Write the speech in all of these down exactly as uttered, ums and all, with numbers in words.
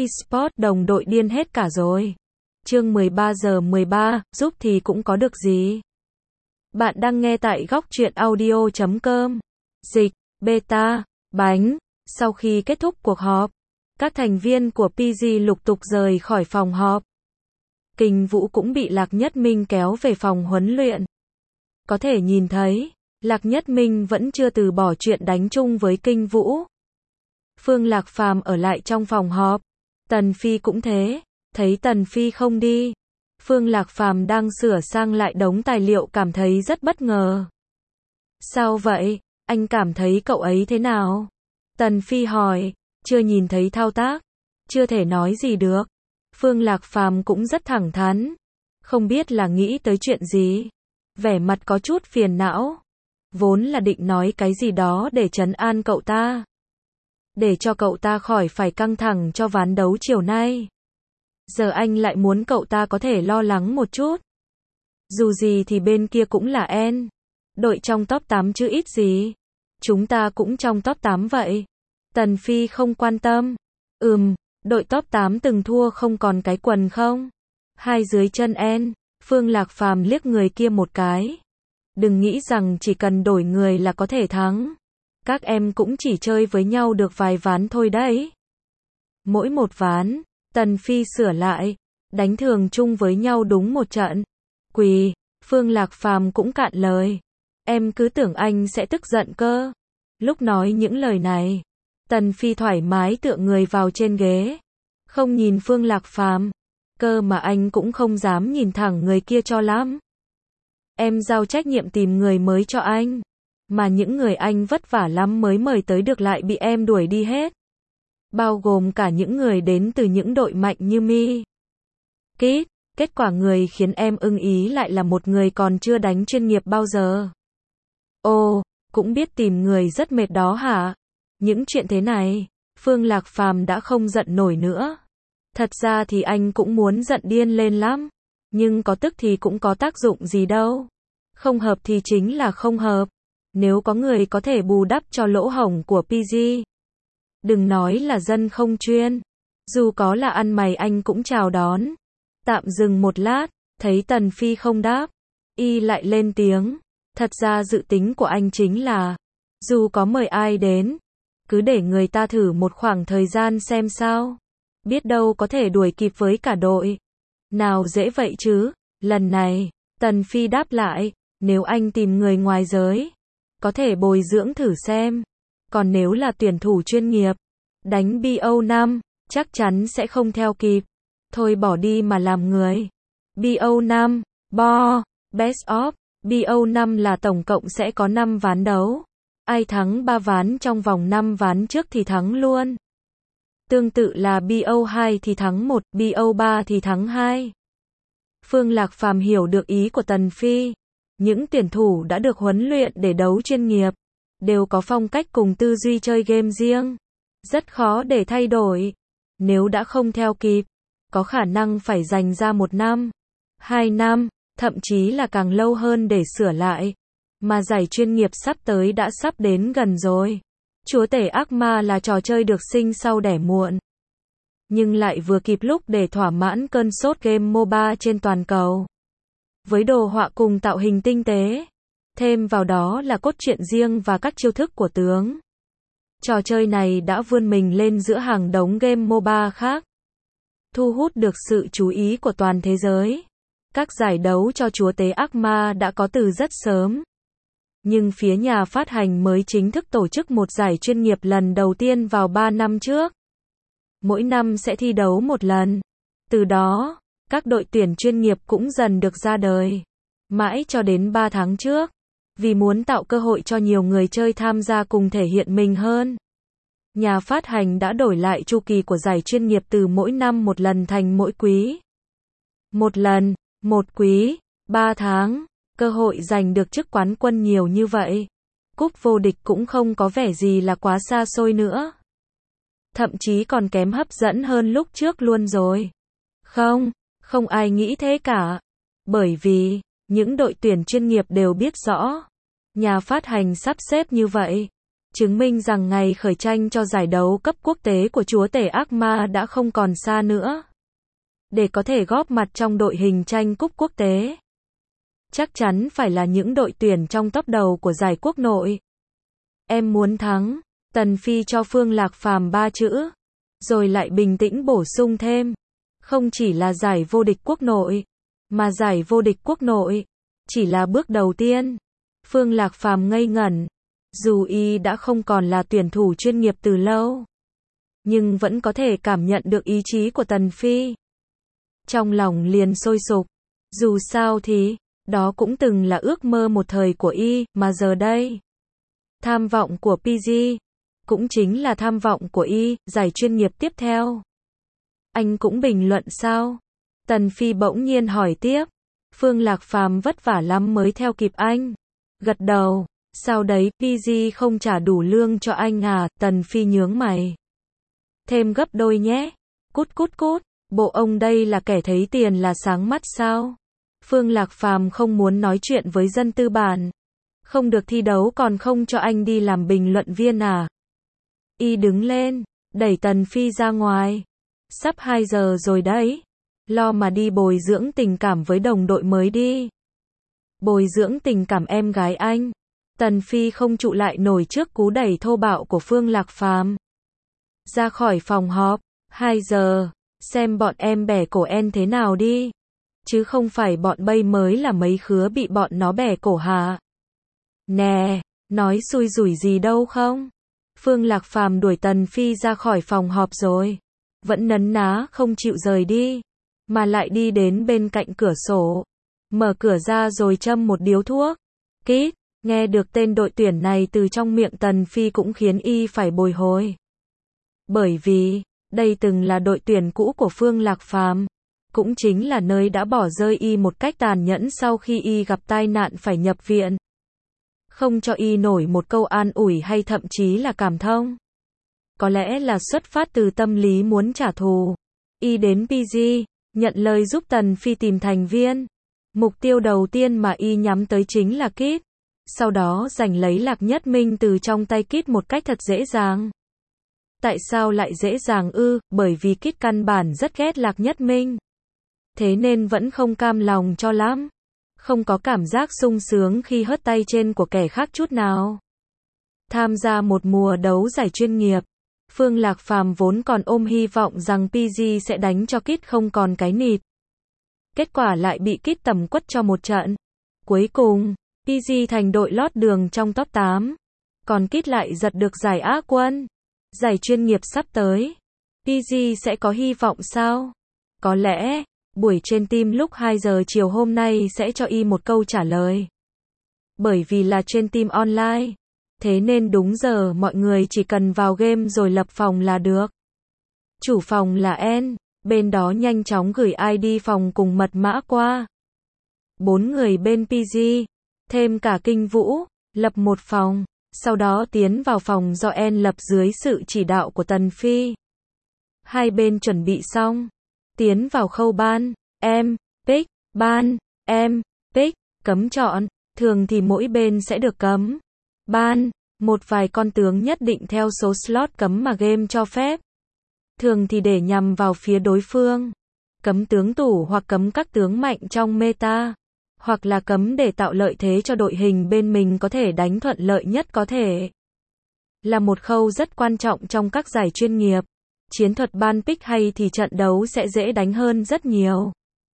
eSports đồng đội điên hết cả rồi. Chương mười ba giờ mười ba, giúp thì cũng có được gì. Bạn đang nghe tại góc truyện audio chấm com. Dịch, beta, bánh. Sau khi kết thúc cuộc họp, các thành viên của pê giê lục tục rời khỏi phòng họp. Kình Vũ cũng bị Lạc Nhất Minh kéo về phòng huấn luyện. Có thể nhìn thấy, Lạc Nhất Minh vẫn chưa từ bỏ chuyện đánh chung với Kinh Vũ. Phương Lạc Phàm ở lại trong phòng họp. Tần Phi cũng thế. Thấy Tần Phi không đi, Phương Lạc Phàm đang sửa sang lại đống tài liệu cảm thấy rất bất ngờ. Sao vậy? Anh cảm thấy cậu ấy thế nào? Tần Phi hỏi. Chưa nhìn thấy thao tác, chưa thể nói gì được. Phương Lạc Phàm cũng rất thẳng thắn, không biết là nghĩ tới chuyện gì, vẻ mặt có chút phiền não. Vốn là định nói cái gì đó để trấn an cậu ta, để cho cậu ta khỏi phải căng thẳng cho ván đấu chiều nay. Giờ anh lại muốn cậu ta có thể lo lắng một chút. Dù gì thì bên kia cũng là N. Đội trong top tám chứ ít gì. Chúng ta cũng trong top tám vậy. Tần Phi không quan tâm. Ừm, đội top tám từng thua không còn cái quần không? Hai dưới chân N. Phương Lạc Phàm liếc người kia một cái. Đừng nghĩ rằng chỉ cần đổi người là có thể thắng. Các em cũng chỉ chơi với nhau được vài ván thôi đấy. Mỗi một ván, Tần Phi sửa lại, đánh thường chung với nhau đúng một trận. Quỳ, Phương Lạc Phàm cũng cạn lời. Em cứ tưởng anh sẽ tức giận cơ. Lúc nói những lời này, Tần Phi thoải mái tựa người vào trên ghế, không nhìn Phương Lạc Phàm, cơ mà anh cũng không dám nhìn thẳng người kia cho lắm. Em giao trách nhiệm tìm người mới cho anh, mà những người anh vất vả lắm mới mời tới được lại bị em đuổi đi hết. Bao gồm cả những người đến từ những đội mạnh như Mi. Kít, kết quả người khiến em ưng ý lại là một người còn chưa đánh chuyên nghiệp bao giờ. Ồ, cũng biết tìm người rất mệt đó hả? Những chuyện thế này, Phương Lạc Phàm đã không giận nổi nữa. Thật ra thì anh cũng muốn giận điên lên lắm, nhưng có tức thì cũng có tác dụng gì đâu. Không hợp thì chính là không hợp. Nếu có người có thể bù đắp cho lỗ hổng của pê giê, đừng nói là dân không chuyên, dù có là ăn mày anh cũng chào đón. Tạm dừng một lát, thấy Tần Phi không đáp, y lại lên tiếng. Thật ra dự tính của anh chính là, dù có mời ai đến, cứ để người ta thử một khoảng thời gian xem sao. Biết đâu có thể đuổi kịp với cả đội. Nào dễ vậy chứ. Lần này, Tần Phi đáp lại, nếu anh tìm người ngoài giới, có thể bồi dưỡng thử xem. Còn nếu là tuyển thủ chuyên nghiệp, đánh bê o năm, chắc chắn sẽ không theo kịp. Thôi bỏ đi mà làm người. bê o năm, bo, best of, bê o năm là tổng cộng sẽ có năm ván đấu. Ai thắng ba ván trong vòng năm ván trước thì thắng luôn. Tương tự là bê o hai thì thắng một, bê o ba thì thắng hai. Phương Lạc Phàm hiểu được ý của Tần Phi. Những tuyển thủ đã được huấn luyện để đấu chuyên nghiệp, đều có phong cách cùng tư duy chơi game riêng. Rất khó để thay đổi. Nếu đã không theo kịp, có khả năng phải dành ra một năm, hai năm, thậm chí là càng lâu hơn để sửa lại. Mà giải chuyên nghiệp sắp tới đã sắp đến gần rồi. Chúa tể ác ma là trò chơi được sinh sau đẻ muộn, nhưng lại vừa kịp lúc để thỏa mãn cơn sốt game MOBA trên toàn cầu. Với đồ họa cùng tạo hình tinh tế, thêm vào đó là cốt truyện riêng và các chiêu thức của tướng. Trò chơi này đã vươn mình lên giữa hàng đống game MOBA khác, thu hút được sự chú ý của toàn thế giới. Các giải đấu cho chúa tể ác ma đã có từ rất sớm, nhưng phía nhà phát hành mới chính thức tổ chức một giải chuyên nghiệp lần đầu tiên vào ba năm trước. Mỗi năm sẽ thi đấu một lần. Từ đó, các đội tuyển chuyên nghiệp cũng dần được ra đời. Mãi cho đến ba tháng trước, vì muốn tạo cơ hội cho nhiều người chơi tham gia cùng thể hiện mình hơn, nhà phát hành đã đổi lại chu kỳ của giải chuyên nghiệp từ mỗi năm một lần thành mỗi quý. Một lần, một quý, ba tháng, cơ hội giành được chức quán quân nhiều như vậy. Cúp vô địch cũng không có vẻ gì là quá xa xôi nữa. Thậm chí còn kém hấp dẫn hơn lúc trước luôn rồi. Không, không ai nghĩ thế cả. Bởi vì, những đội tuyển chuyên nghiệp đều biết rõ, nhà phát hành sắp xếp như vậy, chứng minh rằng ngày khởi tranh cho giải đấu cấp quốc tế của chúa tể ác ma đã không còn xa nữa. Để có thể góp mặt trong đội hình tranh cúp quốc tế, chắc chắn phải là những đội tuyển trong top đầu của giải quốc nội. Em muốn thắng, Tần Phi cho Phương Lạc Phàm ba chữ, rồi lại bình tĩnh bổ sung thêm, không chỉ là giải vô địch quốc nội, mà giải vô địch quốc nội chỉ là bước đầu tiên. Phương Lạc Phàm ngây ngẩn, dù y đã không còn là tuyển thủ chuyên nghiệp từ lâu, nhưng vẫn có thể cảm nhận được ý chí của Tần Phi. Trong lòng liền sôi sục, dù sao thì, đó cũng từng là ước mơ một thời của y, mà giờ đây, tham vọng của pê giê, cũng chính là tham vọng của y, giải chuyên nghiệp tiếp theo. Anh cũng bình luận sao? Tần Phi bỗng nhiên hỏi tiếp. Phương Lạc Phàm vất vả lắm mới theo kịp anh. Gật đầu, sao đấy, pê giê không trả đủ lương cho anh à? Tần Phi nhướng mày. Thêm gấp đôi nhé. Cút cút cút, bộ ông đây là kẻ thấy tiền là sáng mắt sao? Phương Lạc Phàm không muốn nói chuyện với dân tư bản. Không được thi đấu còn không cho anh đi làm bình luận viên à? Y đứng lên, đẩy Tần Phi ra ngoài. Sắp hai giờ rồi đấy. Lo mà đi bồi dưỡng tình cảm với đồng đội mới đi. Bồi dưỡng tình cảm em gái anh. Tần Phi không trụ lại nổi trước cú đẩy thô bạo của Phương Lạc Phàm. Ra khỏi phòng họp, hai giờ, xem bọn em bẻ cổ en thế nào đi. Chứ không phải bọn bay mới là mấy khứa bị bọn nó bẻ cổ hả? Nè, nói xui rủi gì đâu không? Phương Lạc Phàm đuổi Tần Phi ra khỏi phòng họp rồi. Vẫn nấn ná không chịu rời đi. Mà lại đi đến bên cạnh cửa sổ. Mở cửa ra rồi châm một điếu thuốc. Kít, nghe được tên đội tuyển này từ trong miệng Tần Phi cũng khiến y phải bồi hồi. Bởi vì, đây từng là đội tuyển cũ của Phương Lạc Phàm. Cũng chính là nơi đã bỏ rơi y một cách tàn nhẫn sau khi y gặp tai nạn phải nhập viện. Không cho y nổi một câu an ủi hay thậm chí là cảm thông. Có lẽ là xuất phát từ tâm lý muốn trả thù. Y đến pê giê, nhận lời giúp Tần Phi tìm thành viên. Mục tiêu đầu tiên mà y nhắm tới chính là Kít. Sau đó giành lấy Lạc Nhất Minh từ trong tay Kít một cách thật dễ dàng. Tại sao lại dễ dàng ư? Bởi vì Kít căn bản rất ghét Lạc Nhất Minh. Thế nên vẫn không cam lòng cho lắm. Không có cảm giác sung sướng khi hớt tay trên của kẻ khác chút nào. Tham gia một mùa đấu giải chuyên nghiệp, Phương Lạc Phàm vốn còn ôm hy vọng rằng pê giê sẽ đánh cho Kít không còn cái nịt. Kết quả lại bị Kít tẩm quất cho một trận. Cuối cùng, pê giê thành đội lót đường trong top tám. Còn Kít lại giật được giải Á quân. Giải chuyên nghiệp sắp tới. pê giê sẽ có hy vọng sao? Có lẽ, buổi trên team lúc hai giờ chiều hôm nay sẽ cho y một câu trả lời. Bởi vì là trên team online. Thế nên đúng giờ mọi người chỉ cần vào game rồi lập phòng là được. Chủ phòng là En, bên đó nhanh chóng gửi i đê phòng cùng mật mã qua. Bốn người bên pê giê, thêm cả Kinh Vũ, lập một phòng, sau đó tiến vào phòng do En lập dưới sự chỉ đạo của Tần Phi. Hai bên chuẩn bị xong, tiến vào khâu ban, em, pick, ban, em, pick, cấm chọn, thường thì mỗi bên sẽ được cấm. Ban, một vài con tướng nhất định theo số slot cấm mà game cho phép. Thường thì để nhằm vào phía đối phương. Cấm tướng tủ hoặc cấm các tướng mạnh trong meta. Hoặc là cấm để tạo lợi thế cho đội hình bên mình có thể đánh thuận lợi nhất có thể. Là một khâu rất quan trọng trong các giải chuyên nghiệp. Chiến thuật ban pick hay thì trận đấu sẽ dễ đánh hơn rất nhiều.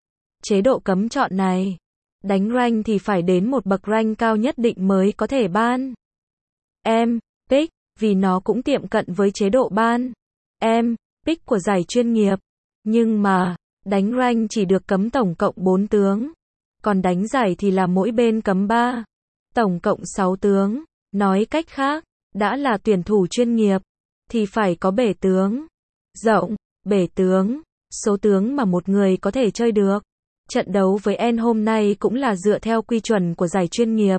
Chế độ cấm chọn này, đánh rank thì phải đến một bậc rank cao nhất định mới có thể ban. Em, pick, vì nó cũng tiệm cận với chế độ ban. Em, pick của giải chuyên nghiệp. Nhưng mà, đánh rank chỉ được cấm tổng cộng bốn tướng. Còn đánh giải thì là mỗi bên cấm ba. Tổng cộng sáu tướng. Nói cách khác, đã là tuyển thủ chuyên nghiệp, thì phải có bể tướng. Rộng, bể tướng, số tướng mà một người có thể chơi được. Trận đấu với En hôm nay cũng là dựa theo quy chuẩn của giải chuyên nghiệp.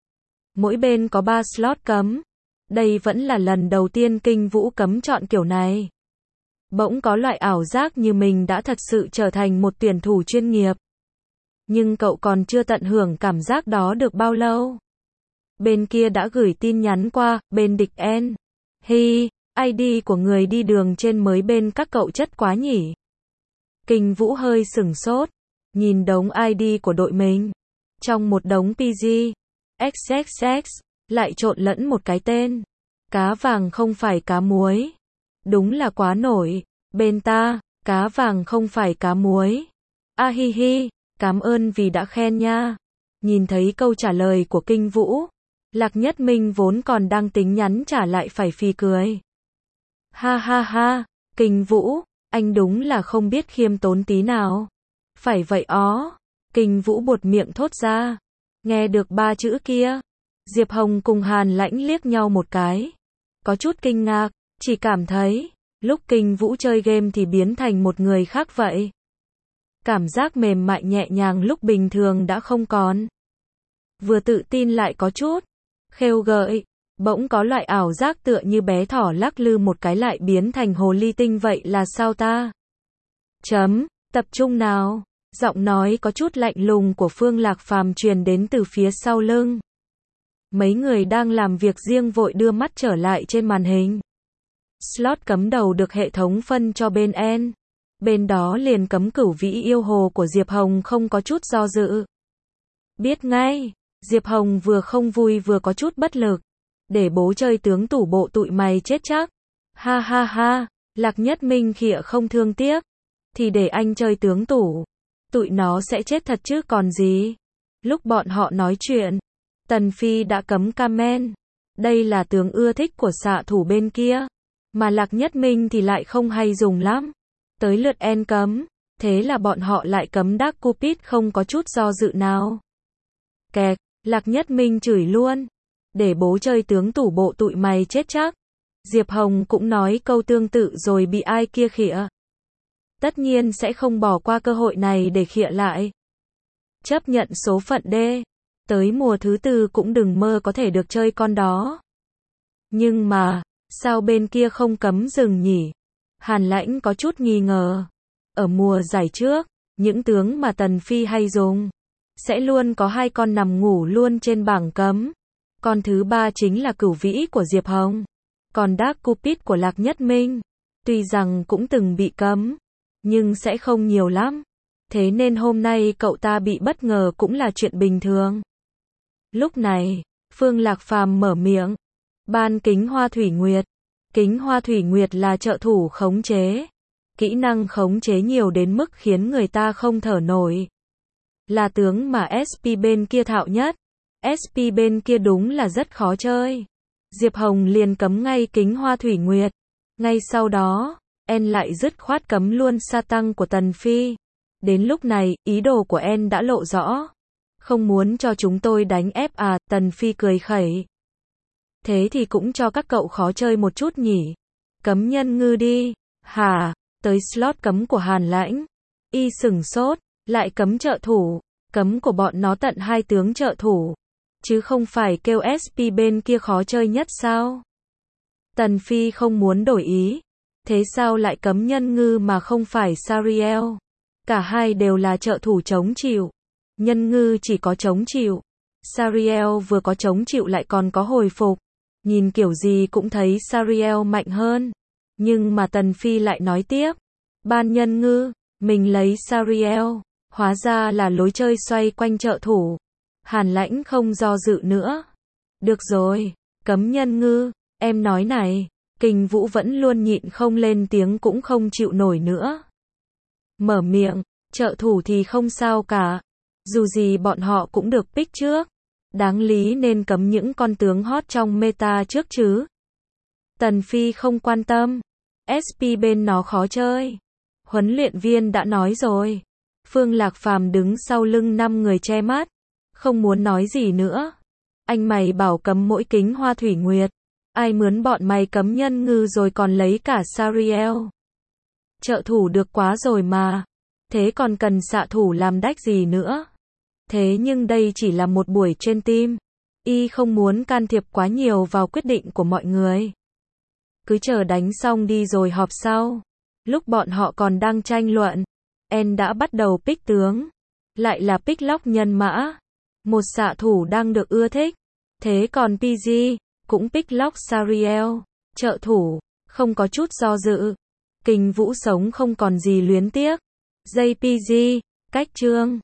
Mỗi bên có ba slot cấm. Đây vẫn là lần đầu tiên Kinh Vũ cấm chọn kiểu này. Bỗng có loại ảo giác như mình đã thật sự trở thành một tuyển thủ chuyên nghiệp. Nhưng cậu còn chưa tận hưởng cảm giác đó được bao lâu. Bên kia đã gửi tin nhắn qua, bên địch N. Hi, i đê của người đi đường trên mới bên các cậu chất quá nhỉ. Kinh Vũ hơi sửng sốt, nhìn đống i đê của đội mình. Trong một đống pê giê, ích ích ích, lại trộn lẫn một cái tên. Cá vàng không phải cá muối. Đúng là quá nổi. Bên ta, cá vàng không phải cá muối. A hi hi, cảm ơn vì đã khen nha. Nhìn thấy câu trả lời của Kinh Vũ, Lạc Nhất Minh vốn còn đang tính nhắn trả lại phải phì cười. Ha ha ha, Kinh Vũ, anh đúng là không biết khiêm tốn tí nào. Phải vậy ó. Kinh Vũ buột miệng thốt ra. Nghe được ba chữ kia, Diệp Hồng cùng Hàn Lãnh liếc nhau một cái. Có chút kinh ngạc, chỉ cảm thấy, lúc Kinh Vũ chơi game thì biến thành một người khác vậy. Cảm giác mềm mại nhẹ nhàng lúc bình thường đã không còn. Vừa tự tin lại có chút khêu gợi, bỗng có loại ảo giác tựa như bé thỏ lắc lư một cái lại biến thành hồ ly tinh vậy là sao ta? Chấm, tập trung nào. Giọng nói có chút lạnh lùng của Phương Lạc Phàm truyền đến từ phía sau lưng. Mấy người đang làm việc riêng vội đưa mắt trở lại trên màn hình. Slot cấm đầu được hệ thống phân cho bên N. Bên đó liền cấm Cửu Vĩ Yêu Hồ của Diệp Hồng không có chút do dự. Biết ngay, Diệp Hồng vừa không vui vừa có chút bất lực. Để bố chơi tướng tủ bộ tụi mày chết chắc. Ha ha ha, Lạc Nhất Minh khịa không thương tiếc. Thì để anh chơi tướng tủ. Tụi nó sẽ chết thật chứ còn gì. Lúc bọn họ nói chuyện, Tần Phi đã cấm comment. Đây là tướng ưa thích của xạ thủ bên kia. Mà Lạc Nhất Minh thì lại không hay dùng lắm. Tới lượt N cấm. Thế là bọn họ lại cấm Dark Cupid không có chút do dự nào. Kẹt, Lạc Nhất Minh chửi luôn. Để bố chơi tướng tủ bộ tụi mày chết chắc. Diệp Hồng cũng nói câu tương tự rồi bị ai kia khịa. Tất nhiên sẽ không bỏ qua cơ hội này để khịa lại. Chấp nhận số phận đê. Tới mùa thứ tư cũng đừng mơ có thể được chơi con đó. Nhưng mà, sao bên kia không cấm rừng nhỉ? Hàn Lãnh có chút nghi ngờ. Ở mùa giải trước, những tướng mà Tần Phi hay dùng, sẽ luôn có hai con nằm ngủ luôn trên bảng cấm. Con thứ ba chính là Cửu Vĩ của Diệp Hồng. Còn Dark Cupid của Lạc Nhất Minh, tuy rằng cũng từng bị cấm, nhưng sẽ không nhiều lắm. Thế nên hôm nay cậu ta bị bất ngờ cũng là chuyện bình thường. Lúc này, Phương Lạc Phàm mở miệng. Ban Kính Hoa Thủy Nguyệt. Kính Hoa Thủy Nguyệt là trợ thủ khống chế. Kỹ năng khống chế nhiều đến mức khiến người ta không thở nổi. Là tướng mà ét pê bên kia thạo nhất. ét pê bên kia đúng là rất khó chơi. Diệp Hồng liền cấm ngay Kính Hoa Thủy Nguyệt. Ngay sau đó, N lại dứt khoát cấm luôn sa tăng của Tần Phi. Đến lúc này, ý đồ của N đã lộ rõ. Không muốn cho chúng tôi đánh ép à, Tần Phi cười khẩy. Thế thì cũng cho các cậu khó chơi một chút nhỉ. Cấm Nhân Ngư đi. Hả, tới slot cấm của Hàn Lãnh. Y sửng sốt, lại cấm trợ thủ. Cấm của bọn nó tận hai tướng trợ thủ. Chứ không phải kêu ét pê bên kia khó chơi nhất sao? Tần Phi không muốn đổi ý. Thế sao lại cấm Nhân Ngư mà không phải Sariel? Cả hai đều là trợ thủ chống chịu. Nhân Ngư chỉ có chống chịu. Sariel vừa có chống chịu lại còn có hồi phục. Nhìn kiểu gì cũng thấy Sariel mạnh hơn. Nhưng mà Tần Phi lại nói tiếp. Ban Nhân Ngư, mình lấy Sariel. Hóa ra là lối chơi xoay quanh trợ thủ. Hàn Lãnh không do dự nữa. Được rồi, cấm Nhân Ngư, em nói này. Kinh Vũ vẫn luôn nhịn không lên tiếng cũng không chịu nổi nữa. Mở miệng, trợ thủ thì không sao cả. Dù gì bọn họ cũng được pick trước. Đáng lý nên cấm những con tướng hot trong meta trước chứ. Tần Phi không quan tâm. ét pê bên nó khó chơi. Huấn luyện viên đã nói rồi. Phương Lạc Phàm đứng sau lưng năm người che mắt. Không muốn nói gì nữa. Anh mày bảo cấm mỗi Kính Hoa Thủy Nguyệt. Ai mướn bọn mày cấm Nhân Ngư rồi còn lấy cả Sariel. Trợ thủ được quá rồi mà. Thế còn cần xạ thủ làm đách gì nữa. Thế nhưng đây chỉ là một buổi trên team. Y không muốn can thiệp quá nhiều vào quyết định của mọi người. Cứ chờ đánh xong đi rồi họp sau. Lúc bọn họ còn đang tranh luận, N đã bắt đầu pick tướng. Lại là pick Lóc Nhân Mã. Một xạ thủ đang được ưa thích. Thế còn pê giê, cũng pick lock Sariel, trợ thủ, không có chút do dự. Kình Vũ sống không còn gì luyến tiếc. Giây pê giê, cách chương.